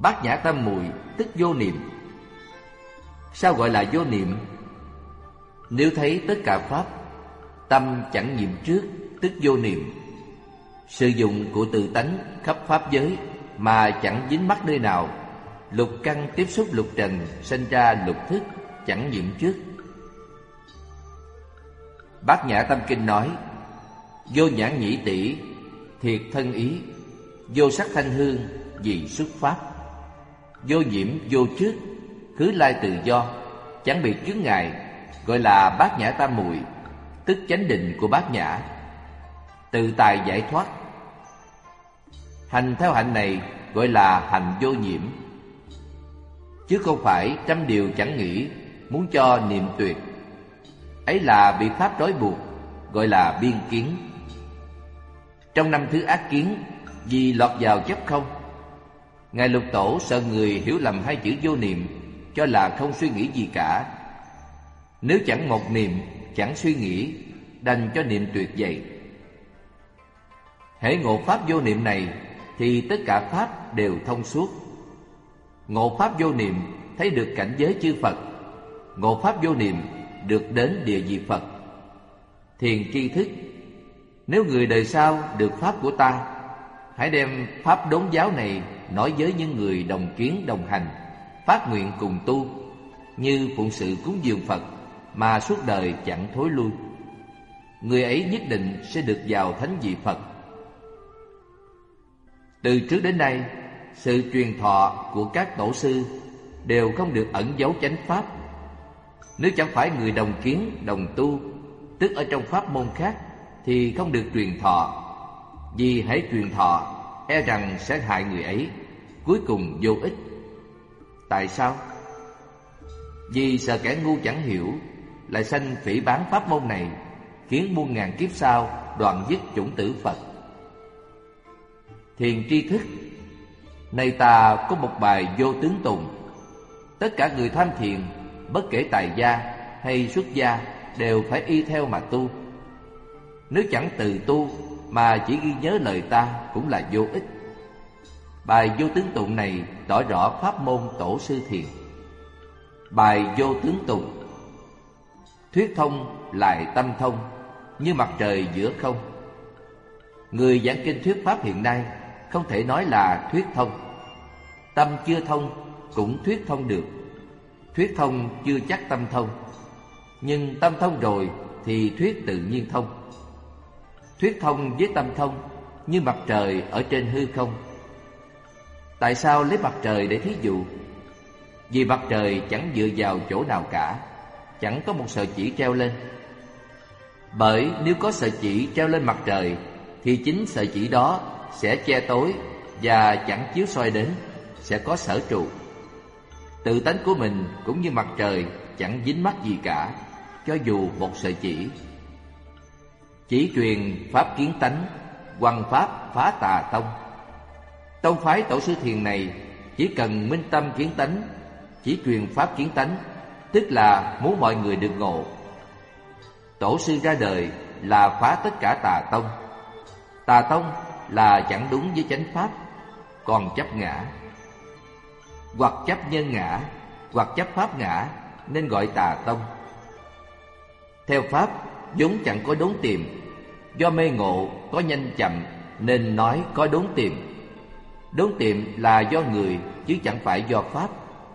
Bát nhã tam muội tức vô niệm. Sao gọi là vô niệm? Nếu thấy tất cả pháp, tâm chẳng niệm trước, tức vô niệm. Sử dụng của tự tánh khắp pháp giới mà chẳng dính mắc nơi nào. Lục căn tiếp xúc lục trần, sinh ra lục thức, chẳng nhiễm trước. Bát nhã tâm kinh nói: vô nhãn nhĩ tỷ, thiệt thân ý. Vô sắc thanh hương, vì xuất pháp. Vô nhiễm vô trước, khứ lai tự do, chẳng bị chướng ngại, gọi là bát nhã tam muội, tức chánh định của bát nhã. Tự tại giải thoát. Hành theo hạnh này gọi là hành vô nhiễm, chứ không phải trăm điều chẳng nghĩ, muốn cho niệm tuyệt. Ấy là bị pháp trói buộc, gọi là biên kiến. Trong năm thứ ác kiến, vì lọt vào chấp không, Ngài Lục Tổ sợ người hiểu lầm hai chữ vô niệm, cho là không suy nghĩ gì cả. Nếu chẳng một niệm, chẳng suy nghĩ, đành cho niệm tuyệt vậy. Hễ ngộ pháp vô niệm này, thì tất cả pháp đều thông suốt. Ngộ pháp vô niệm, thấy được cảnh giới chư Phật. Ngộ pháp vô niệm, được đến địa vị Phật. Thiền tri thức: nếu người đời sau được pháp của ta, hãy đem pháp đốn giáo này nói với những người đồng kiến đồng hành, phát nguyện cùng tu, như phụng sự cúng dường Phật mà suốt đời chẳng thối lui. Người ấy nhất định sẽ được vào thánh vị Phật. Từ trước đến nay, sự truyền thọ của các tổ sư đều không được ẩn giấu chánh pháp. Nếu chẳng phải người đồng kiến đồng tu, tức ở trong pháp môn khác, thì không được truyền thọ. Vì hãy truyền thọ, e rằng sẽ hại người ấy, cuối cùng vô ích. Tại sao? Vì sợ kẻ ngu chẳng hiểu, lại sanh phỉ báng pháp môn này, khiến muôn ngàn kiếp sau đoạn dứt chủng tử Phật. Thiền tri thức: nay ta có một bài vô tướng tùng. Tất cả người tham thiền, bất kể tài gia hay xuất gia, đều phải y theo mà tu. Nếu chẳng từ tu mà chỉ ghi nhớ lời ta, cũng là vô ích. Bài vô tướng tụng này tỏ rõ pháp môn tổ sư thiền. Bài vô tướng tụng: thuyết thông lại tâm thông, như mặt trời giữa không. Người giảng kinh thuyết pháp hiện nay không thể nói là thuyết thông. Tâm chưa thông cũng thuyết thông được. Thuyết thông chưa chắc tâm thông, nhưng tâm thông rồi thì thuyết tự nhiên thông. Thuyết thông với tâm thông, như mặt trời ở trên hư không. Tại sao lấy mặt trời để thí dụ? Vì mặt trời chẳng dựa vào chỗ nào cả, chẳng có một sợi chỉ treo lên. Bởi nếu có sợi chỉ treo lên mặt trời, thì chính sợi chỉ đó sẽ che tối và chẳng chiếu soi đến, sẽ có sở trụ. Tự tánh của mình cũng như mặt trời, chẳng dính mắc gì cả, cho dù một sợi chỉ. Chỉ truyền pháp kiến tánh, hoằng pháp phá tà tông. Tông phái tổ sư thiền này chỉ cần minh tâm kiến tánh, chỉ truyền pháp kiến tánh, tức là muốn mọi người được ngộ. Tổ sư ra đời là phá tất cả tà tông. Tà tông là chẳng đúng với chánh pháp, còn chấp ngã. Hoặc chấp nhân ngã, hoặc chấp pháp ngã, nên gọi tà tông. Theo pháp vốn chẳng có đốn tìm, do mê ngộ có nhanh chậm nên nói có đốn tìm. Đốn tìm là do người, chứ chẳng phải do pháp.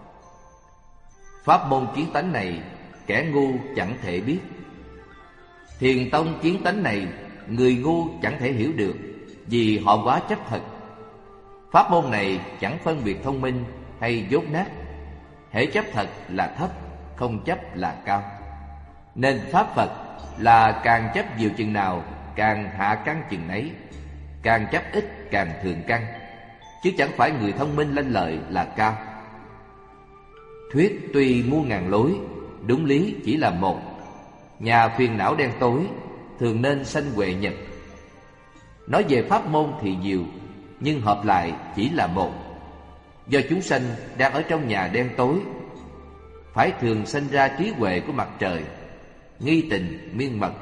Pháp môn kiến tánh này, kẻ ngu chẳng thể biết. Thiền tông kiến tánh này, người ngu chẳng thể hiểu được, vì họ quá chấp thật. Pháp môn này chẳng phân biệt thông minh hay dốt nát. Hễ chấp thật là thấp, không chấp là cao. Nên pháp Phật là càng chấp nhiều chừng nào, càng hạ căn chừng ấy. Càng chấp ít càng thường căn, chứ chẳng phải người thông minh lanh lợi là cao. Thuyết tuy muôn ngàn lối, đúng lý chỉ là một. Nhà phiền não đen tối, thường nên sanh huệ nhật. Nói về pháp môn thì nhiều, nhưng hợp lại chỉ là một. Do chúng sanh đang ở trong nhà đen tối, phải thường sanh ra trí huệ của mặt trời, nghi tình miên mật.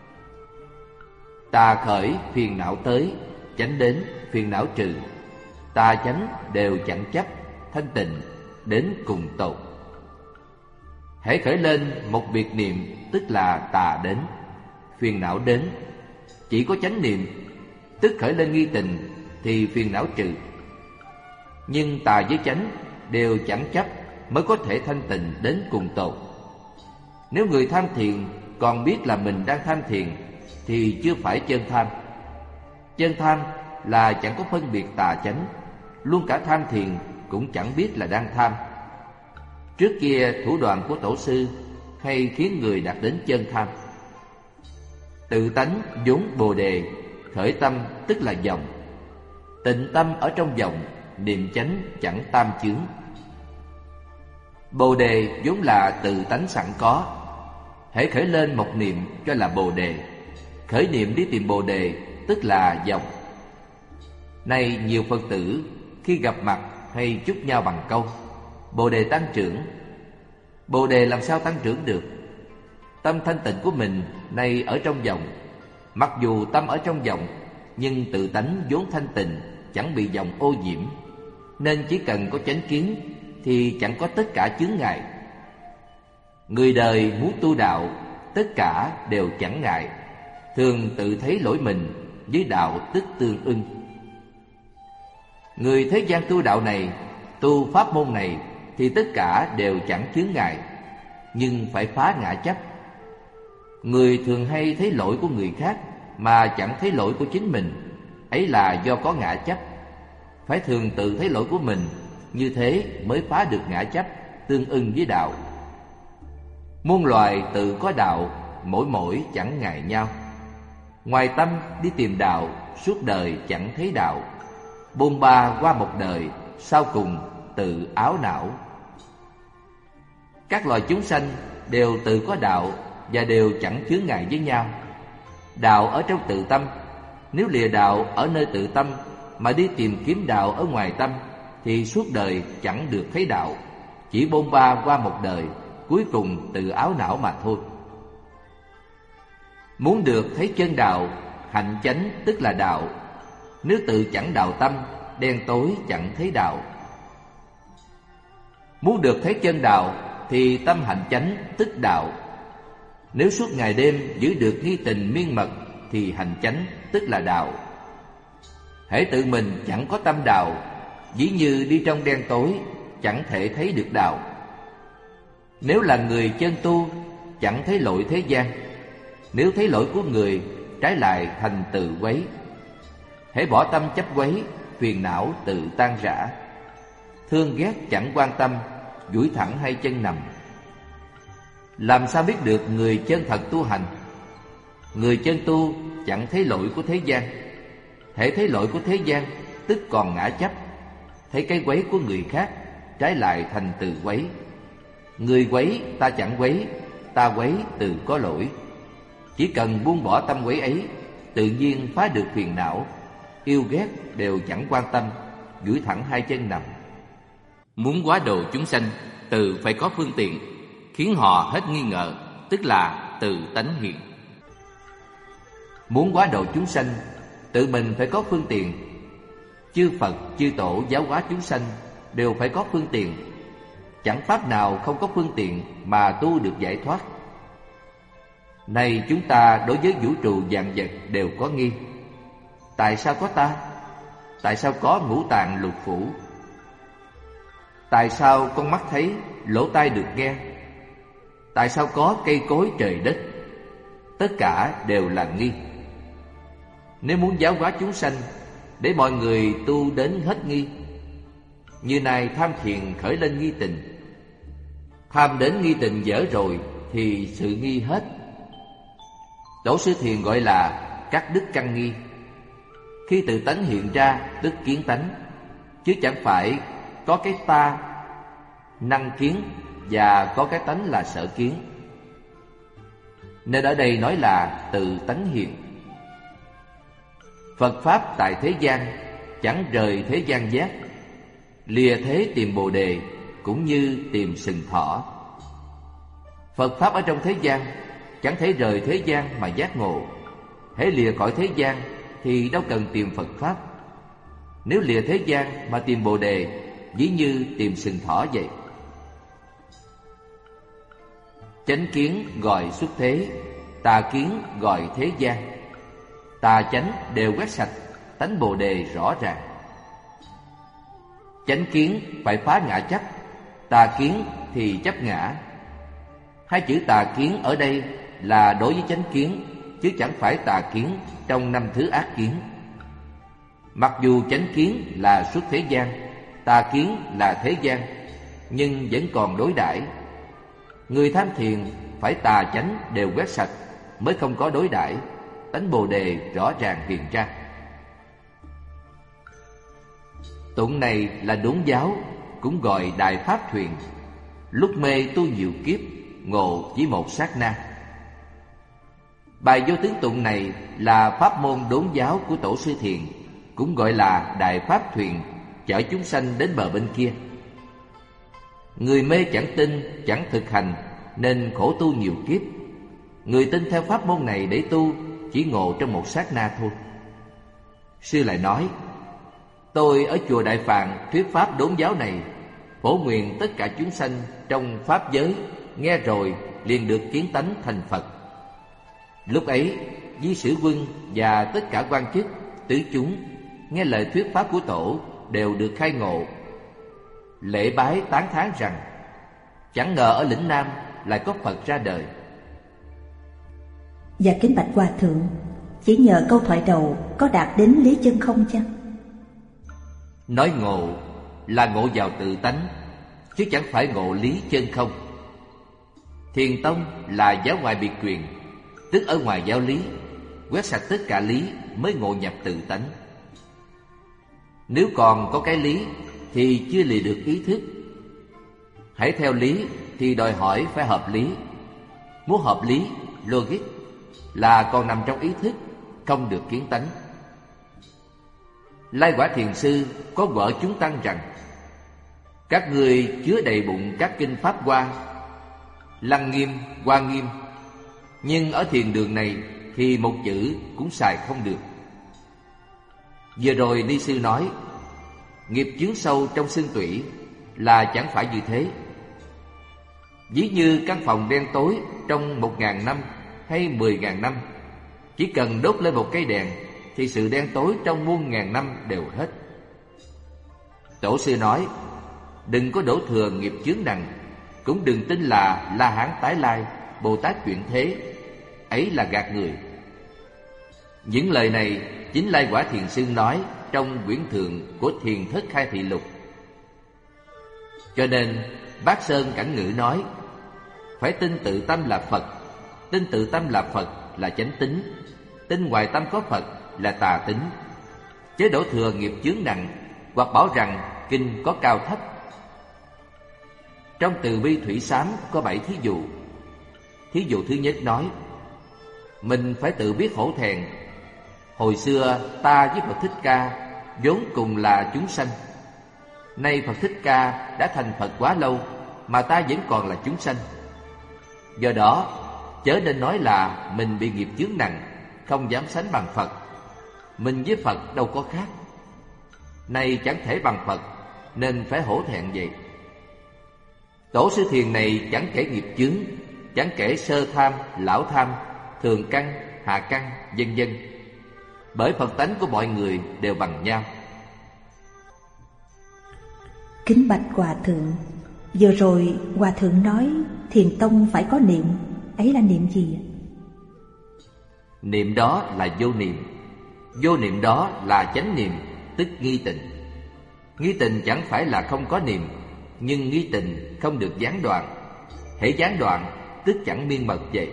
Tà khởi phiền não tới, chánh đến phiền não trừ. Tà chánh đều chẳng chấp, thanh tịnh đến cùng tột. Hễ khởi lên một biệt niệm, tức là tà đến, phiền não đến. Chỉ có chánh niệm, tức khởi lên nghi tình, thì phiền não trừ. Nhưng tà với chánh đều chẳng chấp mới có thể thanh tịnh đến cùng tột. Nếu người tham thiền còn biết là mình đang tham thiền thì chưa phải chân tham. Chân tham là chẳng có phân biệt tà chánh, luôn cả tham thiền cũng chẳng biết là đang tham. Trước kia thủ đoạn của tổ sư hay khiến người đạt đến chân tham. Tự tánh vốn bồ đề, khởi tâm tức là vọng. Tịnh tâm ở trong vọng, niệm chánh chẳng tam chướng. Bồ đề vốn là tự tánh sẵn có. Hễ khởi lên một niệm cho là bồ đề, khởi niệm đi tìm bồ đề tức là vọng. Nay nhiều Phật tử khi gặp mặt hay chúc nhau bằng câu bồ đề tăng trưởng. Bồ đề làm sao tăng trưởng được? Tâm thanh tịnh của mình nay ở trong vọng. Mặc dù tâm ở trong vọng, nhưng tự tánh vốn thanh tịnh, chẳng bị vọng ô nhiễm, nên chỉ cần có chánh kiến thì chẳng có tất cả chướng ngại. Người đời muốn tu đạo, tất cả đều chẳng ngại, thường tự thấy lỗi mình, với đạo tức tương ưng. Người thế gian tu đạo này, tu pháp môn này thì tất cả đều chẳng chướng ngại, nhưng phải phá ngã chấp. Người thường hay thấy lỗi của người khác mà chẳng thấy lỗi của chính mình, ấy là do có ngã chấp. Phải thường tự thấy lỗi của mình, như thế mới phá được ngã chấp, tương ưng với đạo. Muôn loài tự có đạo, mỗi mỗi chẳng ngại nhau. Ngoài tâm đi tìm đạo, suốt đời chẳng thấy đạo. Bôn ba qua một đời, sau cùng tự áo não. Các loài chúng sanh đều tự có đạo và đều chẳng chướng ngại với nhau. Đạo ở trong tự tâm. Nếu lìa đạo ở nơi tự tâm mà đi tìm kiếm đạo ở ngoài tâm thì suốt đời chẳng được thấy đạo, chỉ bôn ba qua một đời, cuối cùng tự áo não mà thôi. Muốn được thấy chân đạo, hạnh chánh tức là đạo. Nếu tự chẳng đạo tâm, đen tối chẳng thấy đạo. Muốn được thấy chân đạo thì tâm hạnh chánh tức đạo. Nếu suốt ngày đêm giữ được nghi tình miên mật thì hành chánh tức là đạo. Hễ tự mình chẳng có tâm đạo, dĩ như đi trong đen tối, chẳng thể thấy được đạo. Nếu là người chân tu, chẳng thấy lỗi thế gian. Nếu thấy lỗi của người, trái lại thành tự quấy. Hễ bỏ tâm chấp quấy, phiền não tự tan rã. Thương ghét chẳng quan tâm, duỗi thẳng hay chân nằm. Làm sao biết được người chân thật tu hành? Người chân tu chẳng thấy lỗi của thế gian. Hễ thấy lỗi của thế gian, tức còn ngã chấp. Thấy cái quấy của người khác, trái lại thành từ quấy. Người quấy ta chẳng quấy, ta quấy từ có lỗi. Chỉ cần buông bỏ tâm quấy ấy, tự nhiên phá được phiền não. Yêu ghét đều chẳng quan tâm, duỗi thẳng hai chân nằm. Muốn hóa độ chúng sanh, tự phải có phương tiện, khiến họ hết nghi ngờ, tức là từ tánh hiện. Muốn hóa độ chúng sanh, tự mình phải có phương tiện. Chư Phật, chư Tổ giáo hóa chúng sanh đều phải có phương tiện. Chẳng pháp nào không có phương tiện mà tu được giải thoát. Này chúng ta đối với vũ trụ vạn vật đều có nghi. Tại sao có ta? Tại sao có ngũ tạng lục phủ? Tại sao con mắt thấy, lỗ tai được nghe? Tại sao có cây cối trời đất? Tất cả đều là nghi. Nếu muốn giáo hóa chúng sanh, để mọi người tu đến hết nghi. Như này tham thiền khởi lên nghi tình. Tham đến nghi tình dở rồi thì sự nghi hết. Tổ sư Thiền gọi là cắt đứt căn nghi. Khi tự tánh hiện ra tức kiến tánh, chứ chẳng phải có cái ta năng kiến và có cái tánh là sở kiến. Nên ở đây nói là tự tánh hiện. Phật Pháp tại thế gian chẳng rời thế gian giác. Lìa thế tìm Bồ Đề cũng như tìm sừng thỏ. Phật Pháp ở trong thế gian chẳng thể rời thế gian mà giác ngộ. Hễ lìa khỏi thế gian thì đâu cần tìm Phật Pháp. Nếu lìa thế gian mà tìm Bồ Đề, ví như tìm sừng thỏ vậy. Chánh kiến gọi xuất thế, tà kiến gọi thế gian. Tà chánh đều quét sạch, tánh Bồ đề rõ ràng. Chánh kiến phải phá ngã chấp, tà kiến thì chấp ngã. Hai chữ tà kiến ở đây là đối với chánh kiến, chứ chẳng phải tà kiến trong 5 thứ ác kiến. Mặc dù chánh kiến là xuất thế gian, tà kiến là thế gian, nhưng vẫn còn đối đãi. Người tham thiền phải tà chánh đều quét sạch mới không có đối đãi, tánh Bồ đề rõ ràng hiện ra. Tụng này là đốn giáo, cũng gọi đại pháp thuyền. Lúc mê tu nhiều kiếp, ngộ chỉ một sát na. Bài vô tướng tụng này là pháp môn đốn giáo của Tổ sư Thiền, cũng gọi là đại pháp thuyền, chở chúng sanh đến bờ bên kia. Người mê chẳng tin, chẳng thực hành, nên khổ tu nhiều kiếp. Người tin theo pháp môn này để tu, chỉ ngộ trong một sát na thôi. Sư lại nói: tôi ở chùa Đại Phạn thuyết pháp đốn giáo này, phổ nguyện tất cả chúng sanh trong pháp giới nghe rồi liền được kiến tánh thành Phật. Lúc ấy, Di Sử Quân và tất cả quan chức, tứ chúng nghe lời thuyết pháp của Tổ đều được khai ngộ. Lễ bái tán thán rằng: chẳng ngờ ở lĩnh Nam lại có Phật ra đời. Và kính bạch Hòa Thượng, chỉ nhờ câu thoại đầu có đạt đến lý chân không chăng? Nói ngộ là ngộ vào tự tánh, chứ chẳng phải ngộ lý chân không. Thiền tông là giáo ngoại biệt truyền, tức ở ngoài giáo lý, quét sạch tất cả lý mới ngộ nhập tự tánh. Nếu còn có cái lý thì chưa lìa được ý thức. Hãy theo lý thì đòi hỏi phải hợp lý. Muốn hợp lý, logic, là còn nằm trong ý thức, không được kiến tánh. Lai Quả Thiền Sư có vợ chúng tăng rằng: các ngươi chứa đầy bụng các kinh Pháp Hoa, Lăng Nghiêm, Hoa Nghiêm, nhưng ở thiền đường này thì một chữ cũng xài không được. Vừa rồi Ni Sư nói nghiệp chướng sâu trong xương tủy là chẳng phải như thế. Ví như căn phòng đen tối trong 1000 năm hay 10.000 năm, chỉ cần đốt lên một cây đèn thì sự đen tối trong muôn ngàn năm đều hết. Tổ sư nói: đừng có đổ thừa nghiệp chướng nặng, cũng đừng tin là La Hán tái lai, Bồ Tát chuyển thế, ấy là gạt người. Những lời này chính Lai Quả Thiền Sư nói trong quyển thượng của Thiền Thất Khai Thị Lục. Cho nên Bác Sơn Cảnh Ngữ nói: phải tin tự tâm là Phật. Tin tự tâm là Phật là chánh tính, tin ngoài tâm có Phật là tà tính. Chớ đổ thừa nghiệp chướng nặng, hoặc bảo rằng kinh có cao thấp. Trong Từ Bi Thủy Sám có 7 thí dụ. Thí dụ thứ nhất nói: mình phải tự biết hổ thẹn. Hồi xưa ta với Phật Thích Ca vốn cùng là chúng sanh. Nay Phật Thích Ca đã thành Phật quá lâu, mà ta vẫn còn là chúng sanh. Do đó chớ nên nói là mình bị nghiệp chướng nặng, không dám sánh bằng Phật. Mình với Phật đâu có khác. Nay chẳng thể bằng Phật, nên phải hổ thẹn vậy. Tổ sư Thiền này chẳng kể nghiệp chướng, chẳng kể sơ tham, lão tham, thường căn, hạ căn, vân vân. Bởi Phật tánh của mọi người đều bằng nhau. Kính bạch Hòa Thượng, vừa rồi Hòa Thượng nói Thiền tông phải có niệm, ấy là niệm gì? Niệm đó là vô niệm. Vô niệm đó là chánh niệm, tức nghi tình. Nghi tình chẳng phải là không có niệm, nhưng nghi tình không được gián đoạn. Hễ gián đoạn tức chẳng miên mật vậy.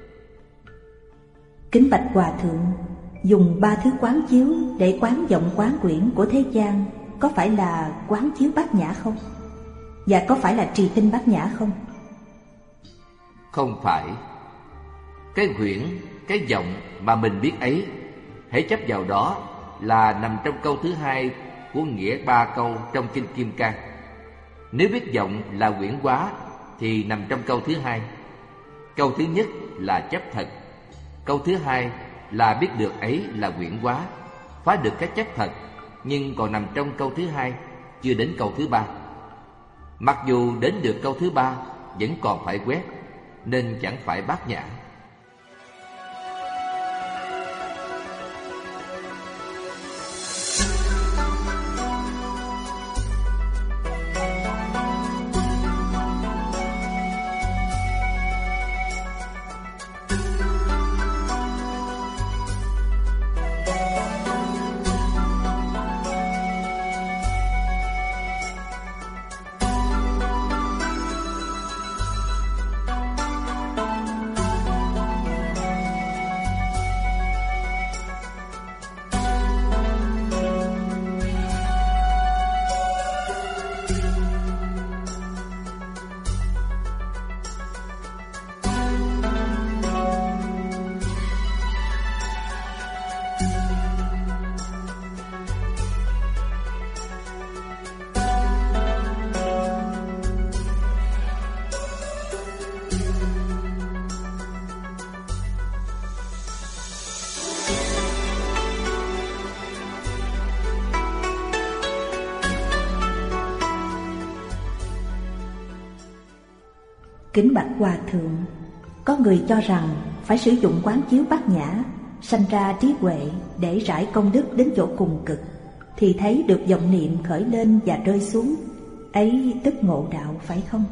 Kính bạch Hòa Thượng, dùng 3 thứ quán chiếu để quán vọng quán quyển của thế gian, có phải là quán chiếu bát nhã không? Và có phải là trì tinh bát nhã không? Không phải. Cái quyển, cái vọng mà mình biết ấy, hễ chấp vào đó là nằm trong câu thứ 2 của nghĩa 3 câu trong Kinh Kim Cang. Nếu biết vọng là quyển hóa thì nằm trong câu thứ 2. Câu thứ nhất là chấp thật, câu thứ 2 là biết được ấy là quyển hóa, phá được cái chấp thật, nhưng còn nằm trong câu thứ 2, chưa đến câu thứ 3. Mặc dù đến được câu thứ 3 vẫn còn phải quét, nên chẳng phải bát nhã. Kính bạch Hòa Thượng, có người cho rằng phải sử dụng quán chiếu bát nhã, sanh ra trí huệ để rải công đức đến chỗ cùng cực, thì thấy được vọng niệm khởi lên và rơi xuống, ấy tức ngộ đạo phải không?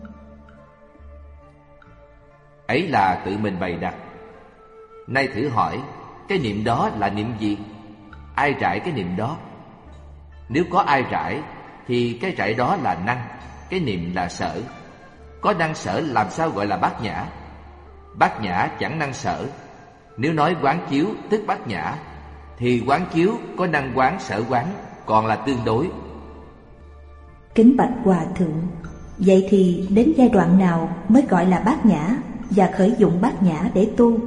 Ấy là tự mình bày đặt. Nay thử hỏi, cái niệm đó là niệm gì? Ai rải cái niệm đó? Nếu có ai rải, thì cái rải đó là năng, cái niệm là sở. Có năng sở làm sao gọi là bát nhã? Bát nhã chẳng năng sở. Nếu nói quán chiếu tức bát nhã, thì quán chiếu có năng quán sở quán, còn là tương đối. Kính bạch Hòa Thượng, vậy thì đến giai đoạn nào mới gọi là bát nhã và khởi dụng bát nhã để tu?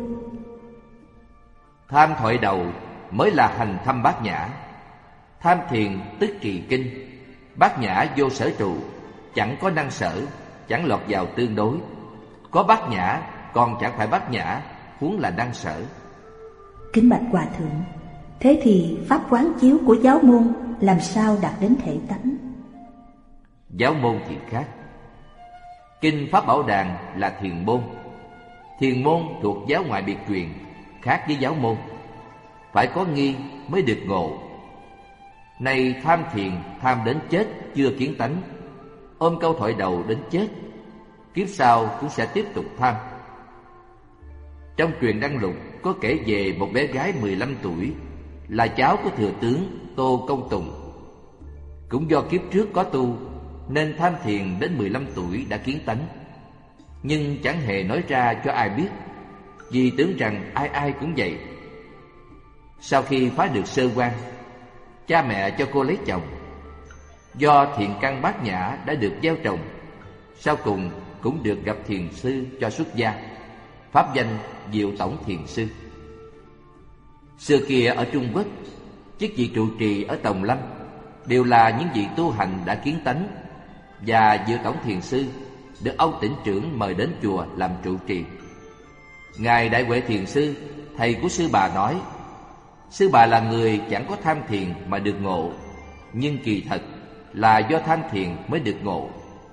Tham thoại đầu mới là hành thâm bát nhã. Tham thiền tức trì kinh. Bát nhã vô sở trụ, chẳng có năng sở, chẳng lọt vào tương đối. Có bát nhã còn chẳng phải bát nhã, huống là năng sở. Kính bạch Hòa Thượng, thế thì pháp quán chiếu của giáo môn làm sao đạt đến thể tánh? Giáo môn thì khác. Kinh Pháp Bảo Đàn là thiền môn. Thiền môn thuộc giáo ngoại biệt truyền, khác với giáo môn. Phải có nghi mới được ngộ. Này tham thiền, tham đến chết chưa kiến tánh, ôm câu thoại đầu đến chết, kiếp sau cũng sẽ tiếp tục tham. Trong truyền Đăng Lục có kể về một bé gái 15 tuổi, là cháu của thừa tướng Tô Công Tùng. Cũng do kiếp trước có tu, nên tham thiền đến 15 tuổi đã kiến tánh, nhưng chẳng hề nói ra cho ai biết, vì tưởng rằng ai ai cũng vậy. Sau khi phá được sơ quan, cha mẹ cho cô lấy chồng. Do thiện căn bát nhã đã được gieo trồng, sau cùng cũng được gặp thiền sư cho xuất gia, pháp danh Diệu Tổng Thiền Sư. Xưa kia ở Trung Quốc, chức vị trụ trì ở Tòng Lâm đều là những vị tu hành đã kiến tánh, và Diệu Tổng Thiền Sư được ông tỉnh trưởng mời đến chùa làm trụ trì. Ngài Đại Huệ Thiền Sư, thầy của sư bà nói, sư bà là người chẳng có tham thiền mà được ngộ, nhưng kỳ thật là do tham thiền mới được ngộ.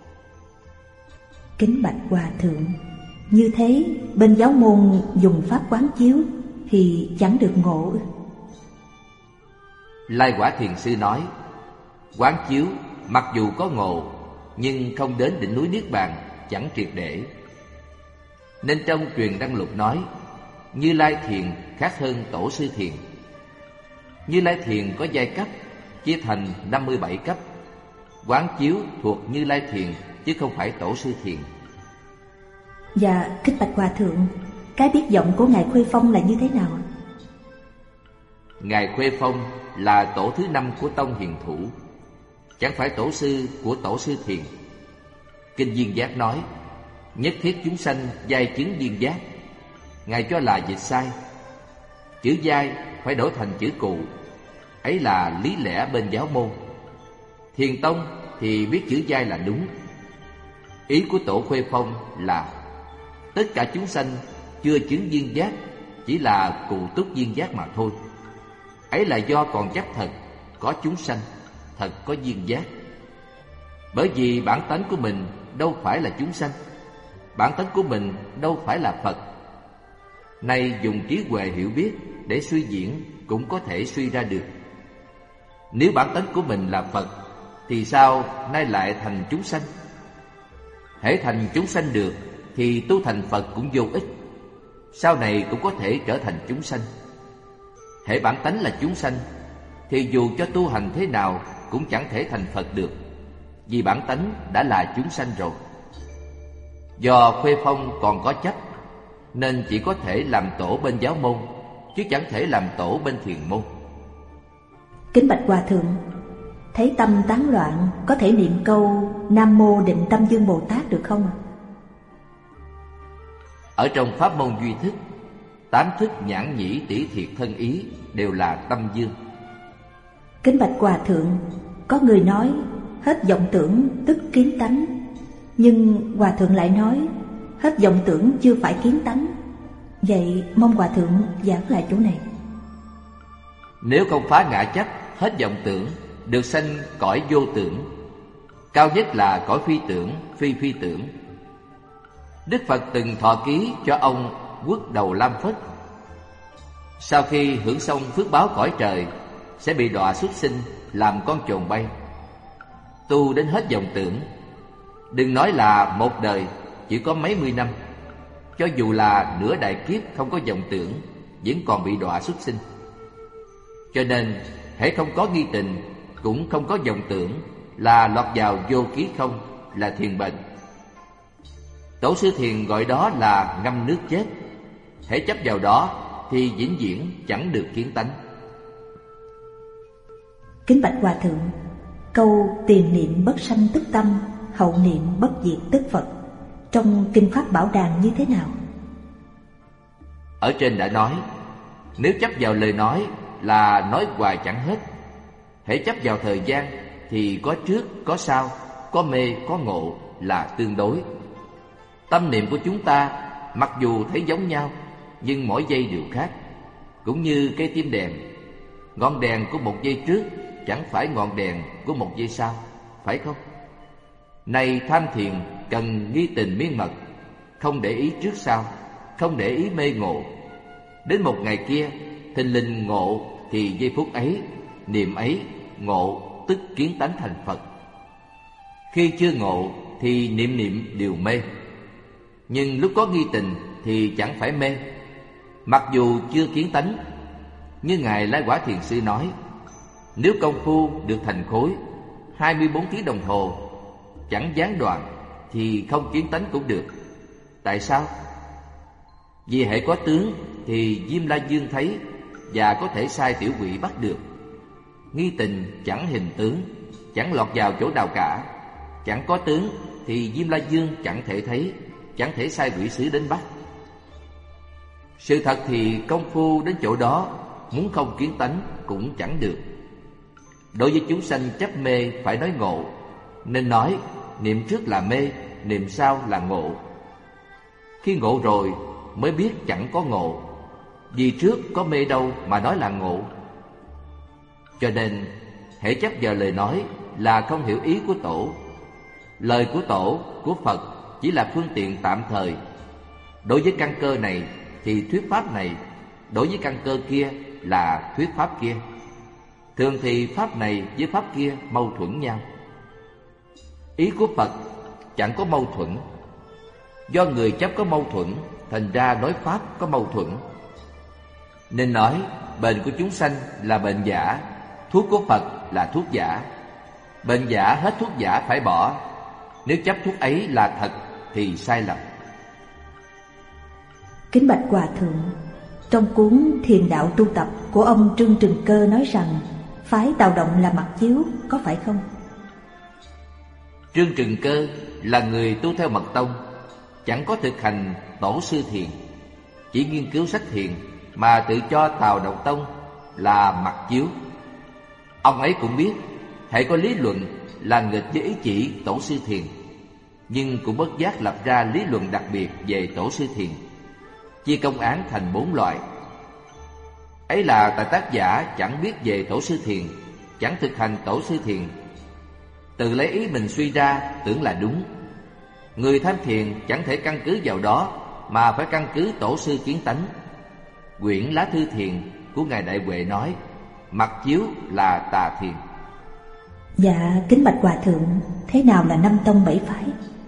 Kính bạch Hòa Thượng, như thế bên giáo môn dùng pháp quán chiếu thì chẳng được ngộ. Lai Quả Thiền Sư nói, quán chiếu mặc dù có ngộ, nhưng không đến đỉnh núi Niết Bàn, chẳng triệt để. Nên trong truyền Đăng Lục nói, Như Lai Thiền khác hơn Tổ Sư Thiền. Như Lai Thiền có giai cấp, chia thành 57 cấp. Quán chiếu thuộc Như Lai Thiền, chứ không phải Tổ Sư Thiền. Dạ, kính bạch Hòa Thượng, cái biết vọng của Ngài Khuê Phong là như thế nào? Ngài Khuê Phong là tổ thứ 5 của Tông Hiền Thủ, chẳng phải tổ sư của Tổ Sư Thiền. Kinh Duyên Giác nói, nhất thiết chúng sanh giai chứng duyên giác. Ngài cho là dịch sai. Chữ giai phải đổi thành chữ cụ, ấy là lý lẽ bên giáo môn. Thiền Tông thì biết chữ giai là đúng. Ý của Tổ Khuê Phong là tất cả chúng sanh chưa chứng duyên giác, chỉ là cụ túc duyên giác mà thôi. Ấy là do còn chấp thật có chúng sanh, thật có duyên giác. Bởi vì bản tánh của mình đâu phải là chúng sanh, bản tánh của mình đâu phải là Phật. Nay dùng trí huệ hiểu biết để suy diễn cũng có thể suy ra được. Nếu bản tánh của mình là Phật thì sao nay lại thành chúng sanh? Hễ thành chúng sanh được thì tu thành Phật cũng vô ích, sau này cũng có thể trở thành chúng sanh. Hễ bản tánh là chúng sanh thì dù cho tu hành thế nào cũng chẳng thể thành Phật được, vì bản tánh đã là chúng sanh rồi. Do Khuê Phong còn có chấp nên chỉ có thể làm tổ bên giáo môn, chứ chẳng thể làm tổ bên thiền môn. Kính bạch Hòa Thượng, thấy tâm tán loạn có thể niệm câu Nam Mô Định Tâm Dương Bồ Tát được không ạ? Ở trong pháp môn duy thức, 8 thức nhãn nhĩ tỷ thiệt thân ý đều là tâm dương. Kính bạch Hòa Thượng, có người nói hết vọng tưởng tức kiến tánh, nhưng Hòa Thượng lại nói hết vọng tưởng chưa phải kiến tánh. Vậy mong Hòa Thượng giảng lại chỗ này. Nếu không phá ngã chấp, hết vọng tưởng, được sanh cõi vô tưởng, cao nhất là cõi phi tưởng, phi phi tưởng. Đức Phật từng thọ ký cho ông Quốc Đầu Lam Phất. Sau khi hưởng xong phước báo cõi trời, sẽ bị đọa xuất sinh làm con chồn bay. Tu đến hết vọng tưởng, đừng nói là một đời, chỉ có mấy mươi năm, cho dù là nửa đại kiếp không có vọng tưởng, vẫn còn bị đọa xuất sinh. Cho nên hễ không có nghi tình, cũng không có vọng tưởng, là lọt vào vô ký không, là thiền bệnh. Tổ sư thiền gọi đó là ngâm nước chết. Hễ chấp vào đó thì vĩnh viễn chẳng được kiến tánh. Kính bạch Hòa Thượng, câu tiền niệm bất sanh tức tâm, hậu niệm bất diệt tức Phật trong Kinh Pháp Bảo Đàn như thế nào? Ở trên đã nói, nếu chấp vào lời nói là nói hoài chẳng hết. Hễ chấp vào thời gian thì có trước, có sau, có mê, có ngộ là tương đối. Tâm niệm của chúng ta mặc dù thấy giống nhau, nhưng mỗi giây đều khác. Cũng như cây tim đèn, ngọn đèn của một giây trước chẳng phải ngọn đèn của một giây sau, phải không? Này tham thiền cần nghi tình miên mật, không để ý trước sau, không để ý mê ngộ. Đến một ngày kia, thình lình ngộ thì giây phút ấy, niệm ấy, ngộ tức kiến tánh thành Phật. Khi chưa ngộ thì niệm niệm đều mê, nhưng lúc có nghi tình thì chẳng phải mê. Mặc dù chưa kiến tánh, như Ngài Lai Quả Thiền Sư nói, nếu công phu được thành khối 24 tiếng đồng hồ chẳng gián đoạn thì không kiến tánh cũng được. Tại sao? Vì hễ có tướng thì Diêm La Dương thấy và có thể sai tiểu quỷ bắt được. Nghi tình chẳng hình tướng, chẳng lọt vào chỗ nào cả. Chẳng có tướng thì Diêm La Dương chẳng thể thấy, chẳng thể sai quỷ sứ đến bắt. Sự thật thì công phu đến chỗ đó, muốn không kiến tánh cũng chẳng được. Đối với chúng sanh chấp mê phải nói ngộ, nên nói niệm trước là mê, niệm sau là ngộ. Khi ngộ rồi mới biết chẳng có ngộ, vì trước có mê đâu mà nói là ngộ. Cho nên hễ chấp vào lời nói là không hiểu ý của Tổ. Lời của Tổ, của Phật chỉ là phương tiện tạm thời. Đối với căn cơ này thì thuyết pháp này, đối với căn cơ kia là thuyết pháp kia. Thường thì pháp này với pháp kia mâu thuẫn nhau. Ý của Phật chẳng có mâu thuẫn. Do người chấp có mâu thuẫn, thành ra nói pháp có mâu thuẫn. Nên nói bệnh của chúng sanh là bệnh giả, thuốc của Phật là thuốc giả. Bệnh giả hết thuốc giả phải bỏ. Nếu chấp thuốc ấy là thật thì sai lầm. Kính bạch Hòa Thượng, trong cuốn Thiền Đạo Tu Tập của ông Trương Trừng Cơ nói rằng phái Tào Động là mặt chiếu, có phải không? Trương Trừng Cơ là người tu theo mật tông, chẳng có thực hành tổ sư thiền, chỉ nghiên cứu sách thiền mà tự cho Tào Động Tông là mặt chiếu. Ông ấy cũng biết hãy có lý luận là nghịch với ý chỉ tổ sư thiền, nhưng cũng bất giác lập ra lý luận đặc biệt về tổ sư thiền, chia công án thành 4 loại. Ấy là tại tác giả chẳng biết về tổ sư thiền, chẳng thực hành tổ sư thiền. Tự lấy ý mình suy ra tưởng là đúng. Người tham thiền chẳng thể căn cứ vào đó, mà phải căn cứ tổ sư kiến tánh. Quyển Lá Thư Thiền của Ngài Đại Huệ nói mặc chiếu là tà thiền. Dạ, kính bạch hòa thượng, thế nào là năm tông bảy phái?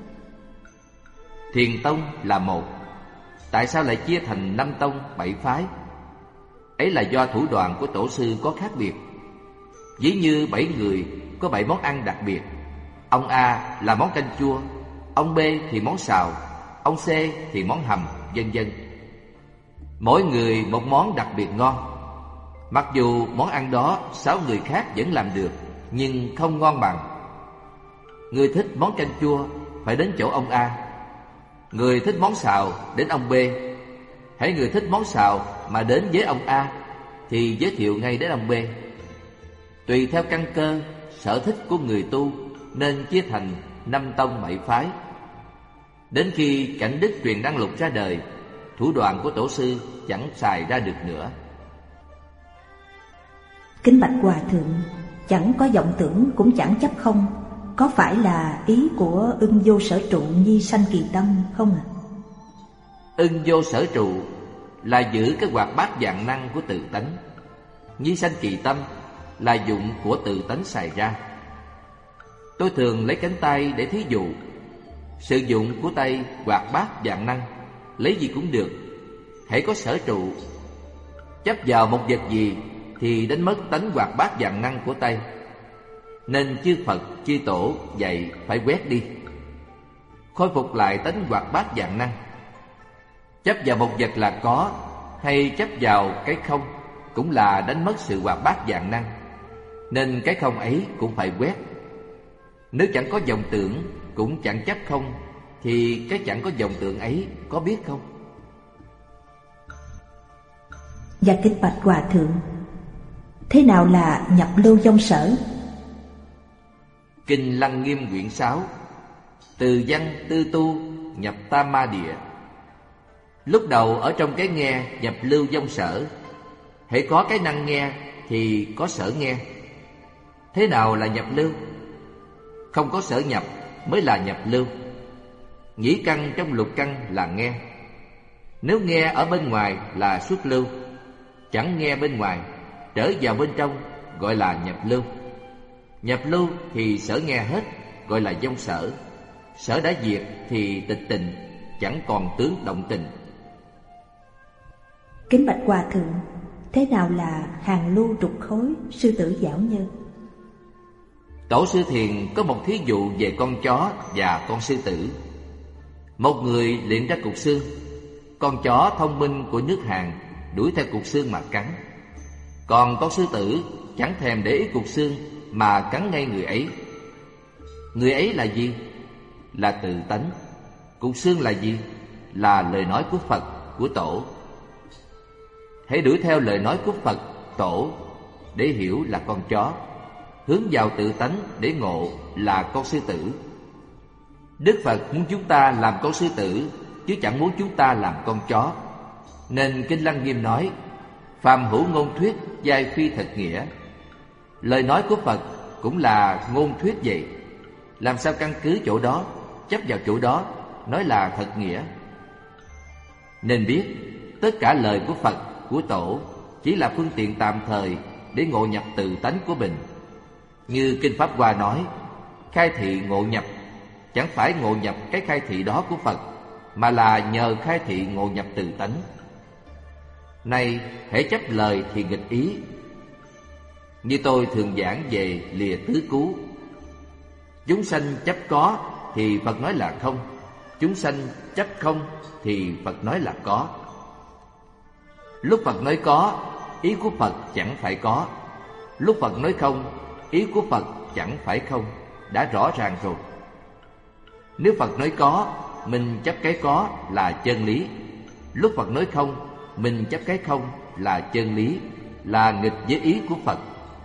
Thiền tông là một. Tại sao lại chia thành 5 tông 7 phái? Ấy là do thủ đoạn của tổ sư có khác biệt. Ví như 7 người có 7 món ăn đặc biệt. Ông A là món canh chua, ông B thì món xào, ông C thì món hầm, vân vân. Mỗi người một món đặc biệt ngon. Mặc dù món ăn đó 6 người khác vẫn làm được, nhưng không ngon bằng. Người thích món canh chua phải đến chỗ ông A, người thích món xào đến ông B. Hãy người thích món xào mà đến với ông A thì giới thiệu ngay đến ông B. Tùy theo căn cơ, sở thích của người tu nên chia thành 5 tông 7 phái. Đến khi Cảnh Đức truyền Đăng Lục ra đời, thủ đoạn của tổ sư chẳng xài ra được nữa. Kính bạch hòa thượng, chẳng có vọng tưởng cũng chẳng chấp không, có phải là ý của Ưng Vô Sở Trụ Nhi Sanh Kỳ Tâm không ạ? Ưng Vô Sở Trụ là giữ cái hoạt bát vạn năng của tự tánh. Nhi Sanh Kỳ Tâm là dụng của tự tánh xài ra. Tôi thường lấy cánh tay để thí dụ. Sử dụng của tay hoạt bát vạn năng, lấy gì cũng được. Hãy có sở trụ, chấp vào một vật gì thì đánh mất tánh hoạt bát vạn năng của tay. Nên chư Phật, chư Tổ dạy phải quét đi, khôi phục lại tánh hoạt bát vạn năng. Chấp vào một vật là có, hay chấp vào cái không cũng là đánh mất sự hoạt bát vạn năng. Nên cái không ấy cũng phải quét. Nếu chẳng có vọng tưởng cũng chẳng chấp không, thì cái chẳng có vọng tưởng ấy có biết không? Dạ kính bạch hòa thượng, thế nào là nhập lưu vong sở? Kinh Lăng Nghiêm quyển 6: từ văn tư tu nhập tam ma địa. Lúc đầu ở trong cái nghe nhập lưu vong sở. Hễ có cái năng nghe thì có sở nghe. Thế nào là nhập lưu? Không có sở nhập mới là nhập lưu. Nhĩ căn trong lục căn là nghe. Nếu nghe ở bên ngoài là xuất lưu. Chẳng nghe bên ngoài, trở vào bên trong gọi là nhập lưu. Nhập lưu thì sở nghe hết, gọi là vong sở. Sở đã diệt thì tịch tình, chẳng còn tướng động tình. Kính bạch hòa thượng, thế nào là hàng lưu trục khối, sư tử giảo nhơ? Tổ sư Thiền có một thí dụ về con chó và con sư tử. Một người luyện ra cục xương. Con chó thông minh của nước Hàn đuổi theo cục xương mà cắn. Còn con sư tử chẳng thèm để ý cục xương mà cắn ngay người ấy. Người ấy là gì? Là tự tánh. Cục xương là gì? Là lời nói của Phật, của Tổ. Hãy đuổi theo lời nói của Phật, Tổ để hiểu là con chó, hướng vào tự tánh để ngộ là con sư tử. Đức Phật muốn chúng ta làm con sư tử, chứ chẳng muốn chúng ta làm con chó. Nên Kinh Lăng Nghiêm nói: phàm hữu ngôn thuyết, giai phi thật nghĩa. Lời nói của Phật cũng là ngôn thuyết vậy. Làm sao căn cứ chỗ đó, chấp vào chỗ đó, nói là thật nghĩa? Nên biết, tất cả lời của Phật, của Tổ chỉ là phương tiện tạm thời để ngộ nhập tự tánh của mình. Như Kinh Pháp Hoa nói, khai thị ngộ nhập, chẳng phải ngộ nhập cái khai thị đó của Phật, mà là nhờ khai thị ngộ nhập tự tánh. Nay, hễ chấp lời thì nghịch ý. Như tôi thường giảng về lìa tứ cứu. Chúng sanh chấp có thì Phật nói là không. Chúng sanh chấp không thì Phật nói là có. Lúc Phật nói có, ý của Phật chẳng phải có. Lúc Phật nói không, ý của Phật chẳng phải không. Đã rõ ràng rồi. Nếu Phật nói có, mình chấp cái có là chân lý. Lúc Phật nói không, mình chấp cái không là chân lý, là nghịch với ý của Phật.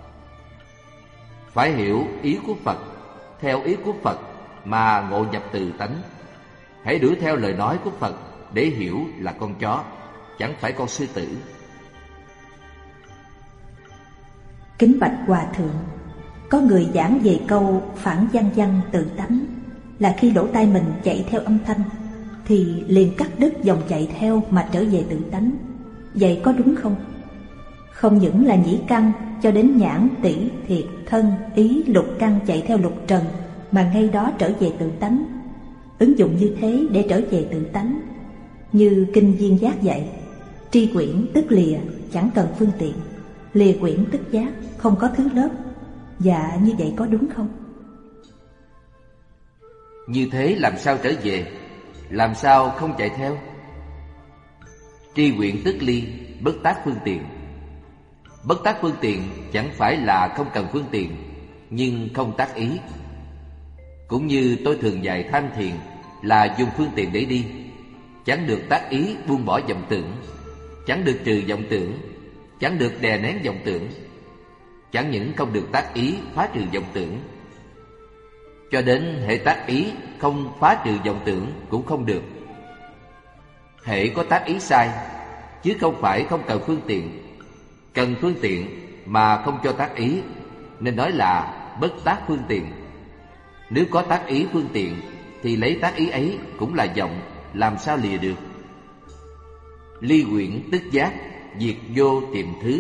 Phải hiểu ý của Phật, theo ý của Phật mà ngộ nhập tự tánh. Hãy đuổi theo lời nói của Phật để hiểu là con chó, chẳng phải con sư tử. Kính bạch hòa thượng, Có người giảng về câu phản văn văn tự tánh, là khi lỗ tai mình chạy theo âm thanh thì liền cắt đứt dòng chạy theo mà trở về tự tánh. Vậy có đúng không? Không những là nhĩ căn cho đến nhãn, tỷ, thiệt, thân, ý, lục căn chạy theo lục trần, mà ngay đó trở về tự tánh. Ứng dụng như thế để trở về tự tánh. Như Kinh Viên Giác dạy, tri quyển tức lìa, chẳng cần phương tiện. Lìa quyển tức giác, không có thứ lớp. Dạ như vậy có đúng không? Như thế làm sao trở về? Làm sao không chạy theo? Tri quyển tức ly, bất tác phương tiện. Bất tác phương tiện chẳng phải là không cần phương tiện, nhưng không tác ý. Cũng như tôi thường dạy tham thiền là dùng phương tiện để đi, chẳng được tác ý buông bỏ vọng tưởng, chẳng được trừ vọng tưởng, chẳng được đè nén vọng tưởng, chẳng những không được tác ý phá trừ vọng tưởng, cho đến hệ tác ý không phá trừ vọng tưởng cũng không được. Hệ có tác ý sai, chứ không phải không cần phương tiện. Cần phương tiện mà không cho tác ý, nên nói là bất tác phương tiện. Nếu có tác ý phương tiện thì lấy tác ý ấy cũng là vọng, làm sao lìa được? Ly quyển tức giác, diệt vô tiệm thứ.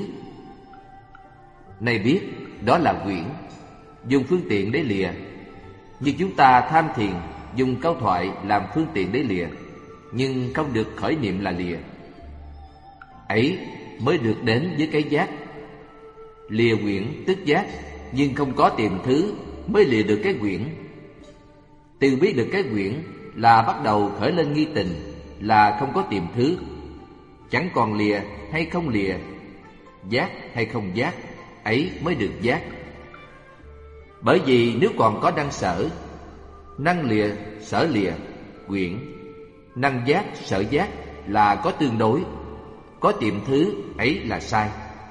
Này biết, đó là quyển, dùng phương tiện để lìa. Như chúng ta tham thiền dùng câu thoại làm phương tiện để lìa, nhưng không được khởi niệm là lìa. Ấy mới được đến với cái giác. Lìa quyển tức giác, nhưng không có tiệm thứ mới lìa được cái quyển. Từ biết được cái quyển là bắt đầu khởi lên nghi tình, là không có tiệm thứ. Chẳng còn lìa hay không lìa, giác hay không giác, ấy mới được giác. Bởi vì nếu còn có năng sở, năng lìa, sở lìa, quyển, năng giác, sở giác là có tương đối, có tiệm thứ, ấy là sai.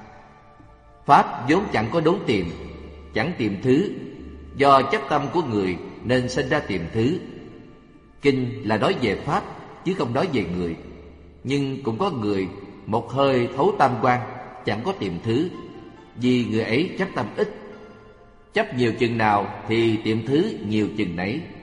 Pháp vốn chẳng có đốn tiệm, chẳng tiệm thứ, do chấp tâm của người nên sinh ra tiệm thứ. Kinh là nói về Pháp, chứ không nói về người. Nhưng cũng có người một hơi thấu tam quan, chẳng có tiệm thứ, vì người ấy chấp tâm ít. Chấp nhiều chừng nào thì tiệm thứ nhiều chừng nấy.